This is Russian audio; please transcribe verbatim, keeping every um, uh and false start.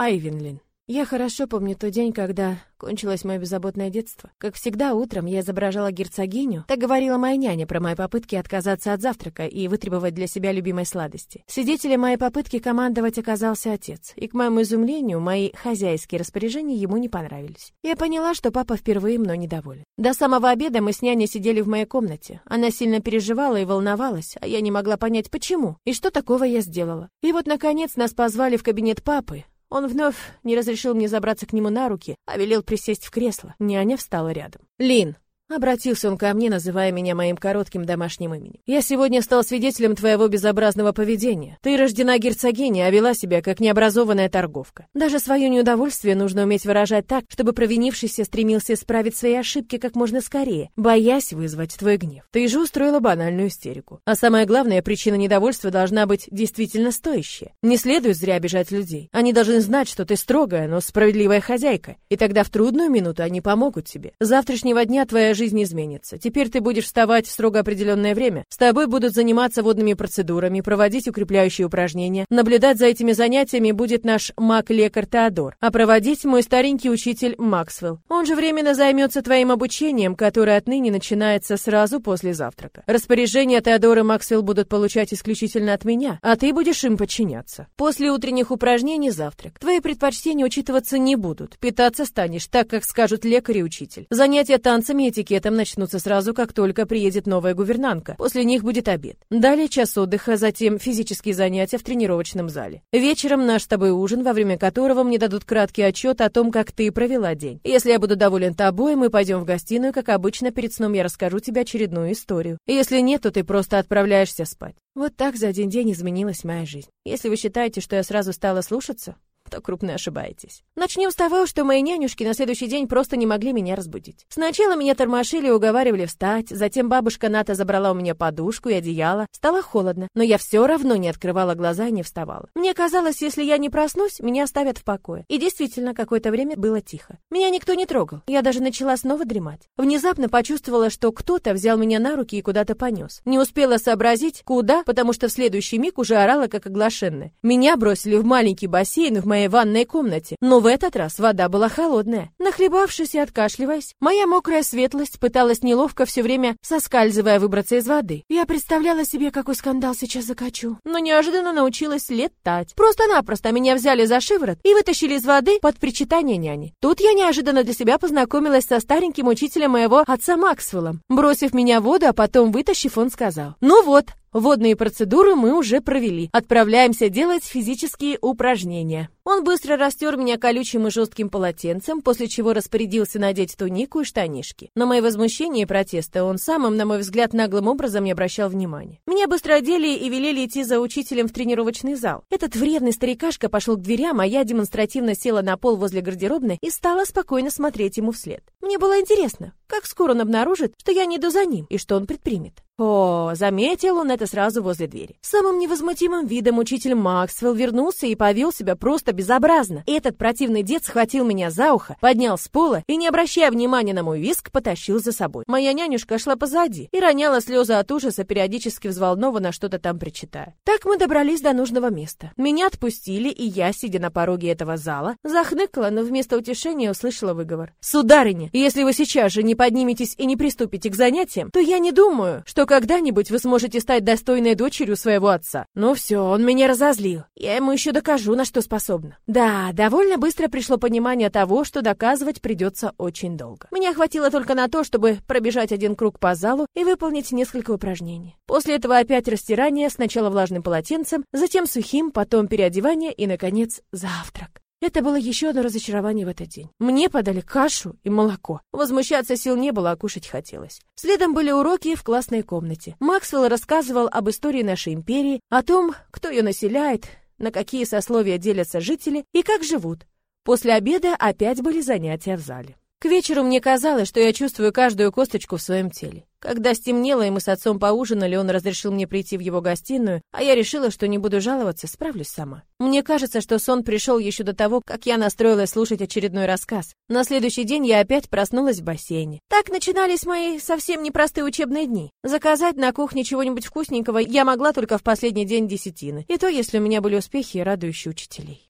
Айвенлин. Я хорошо помню тот день, когда кончилось мое беззаботное детство. Как всегда, утром я изображала герцогиню. Так говорила моя няня про мои попытки отказаться от завтрака и вытребовать для себя любимой сладости. Свидетелем моей попытки командовать оказался отец. И, к моему изумлению, мои хозяйские распоряжения ему не понравились. Я поняла, что папа впервые мной недоволен. До самого обеда мы с няней сидели в моей комнате. Она сильно переживала и волновалась, а я не могла понять, почему и что такого я сделала. И вот, наконец, нас позвали в кабинет папы. Он вновь не разрешил мне забраться к нему на руки, а велел присесть в кресло. Няня встала рядом. «Лин!» Обратился он ко мне, называя меня моим коротким домашним именем. «Я сегодня стал свидетелем твоего безобразного поведения. Ты рождена герцогиней, а вела себя как необразованная торговка. Даже свое неудовольствие нужно уметь выражать так, чтобы провинившийся стремился исправить свои ошибки как можно скорее, боясь вызвать твой гнев. Ты же устроила банальную истерику. А самое главное, причина недовольства должна быть действительно стоящая. Не следует зря обижать людей. Они должны знать, что ты строгая, но справедливая хозяйка. И тогда в трудную минуту они помогут тебе. С завтрашнего дня твоя жизнь жизнь изменится. Теперь ты будешь вставать в строго определенное время. С тобой будут заниматься водными процедурами, проводить укрепляющие упражнения. Наблюдать за этими занятиями будет наш маг-лекарь Теодор, а проводить мой старенький учитель Максвелл. Он же временно займется твоим обучением, которое отныне начинается сразу после завтрака. Распоряжения Теодор и Максвелл будут получать исключительно от меня, а ты будешь им подчиняться. После утренних упражнений завтрак. Твои предпочтения учитываться не будут. Питаться станешь так, как скажут лекарь и учитель. Занятия танцами и этикетом начнутся сразу, как только приедет новая гувернантка. После них будет обед. Далее час отдыха, затем физические занятия в тренировочном зале. Вечером наш с тобой ужин, во время которого мне дадут краткий отчет о том, как ты провела день. Если я буду доволен тобой, мы пойдем в гостиную, как обычно, перед сном я расскажу тебе очередную историю. Если нет, то ты просто отправляешься спать. Вот так за один день изменилась моя жизнь. Если вы считаете, что я сразу стала слушаться, то крупно ошибаетесь. Начнем с того, что мои нянюшки на следующий день просто не могли меня разбудить. Сначала меня тормошили и уговаривали встать, затем бабушка Ната забрала у меня подушку и одеяло. Стало холодно, но я все равно не открывала глаза и не вставала. Мне казалось, если я не проснусь, меня оставят в покое. И действительно, какое-то время было тихо. Меня никто не трогал. Я даже начала снова дремать. Внезапно почувствовала, что кто-то взял меня на руки и куда-то понес. Не успела сообразить, куда, потому что в следующий миг уже орала, как оглашенная. Меня бросили в маленький бассейн в моей ванной комнате, но в этот раз вода была холодная. Нахлебавшись и откашливаясь, моя мокрая светлость пыталась неловко все время соскальзывая выбраться из воды. Я представляла себе, какой скандал сейчас закачу, но неожиданно научилась летать. Просто-напросто меня взяли за шиворот и вытащили из воды под причитание няни. Тут я неожиданно для себя познакомилась со стареньким учителем моего отца Максвеллом. Бросив меня в воду, а потом вытащив, он сказал: «Ну вот, водные процедуры мы уже провели. Отправляемся делать физические упражнения». Он быстро растер меня колючим и жестким полотенцем, после чего распорядился надеть тунику и штанишки. На мои возмущения и протесты он самым, на мой взгляд, наглым образом не обращал внимания. Меня быстро одели и велели идти за учителем в тренировочный зал. Этот вредный старикашка пошел к дверям, а я демонстративно села на пол возле гардеробной и стала спокойно смотреть ему вслед. Мне было интересно, как скоро он обнаружит, что я не иду за ним, и что он предпримет. О, заметил он это сразу возле двери. Самым невозмутимым видом учитель Максвелл вернулся и повел себя просто безобразно. Этот противный дед схватил меня за ухо, поднял с пола и, не обращая внимания на мой визг, потащил за собой. Моя нянюшка шла позади и роняла слезы от ужаса, периодически взволнованно что-то там причитая. Так мы добрались до нужного места. Меня отпустили, и я, сидя на пороге этого зала, захныкала, но вместо утешения услышала выговор. «Сударыня, если вы сейчас же не подниметесь и не приступите к занятиям, то я не думаю, что когда-нибудь вы сможете стать достойной дочерью своего отца». Ну все, он меня разозлил. Я ему еще докажу, на что способна. Да, довольно быстро пришло понимание того, что доказывать придется очень долго. Меня хватило только на то, чтобы пробежать один круг по залу и выполнить несколько упражнений. После этого опять растирание, сначала влажным полотенцем, затем сухим, потом переодевание и, наконец, завтрак. Это было еще одно разочарование в этот день. Мне подали кашу и молоко. Возмущаться сил не было, а кушать хотелось. Следом были уроки в классной комнате. Максвелл рассказывал об истории нашей империи, о том, кто ее населяет, на какие сословия делятся жители и как живут. После обеда опять были занятия в зале. К вечеру мне казалось, что я чувствую каждую косточку в своем теле. Когда стемнело, и мы с отцом поужинали, он разрешил мне прийти в его гостиную, а я решила, что не буду жаловаться, справлюсь сама. Мне кажется, что сон пришел еще до того, как я настроилась слушать очередной рассказ. На следующий день я опять проснулась в бассейне. Так начинались мои совсем непростые учебные дни. Заказать на кухне чего-нибудь вкусненького я могла только в последний день десятины. И то, если у меня были успехи, радующие учителей.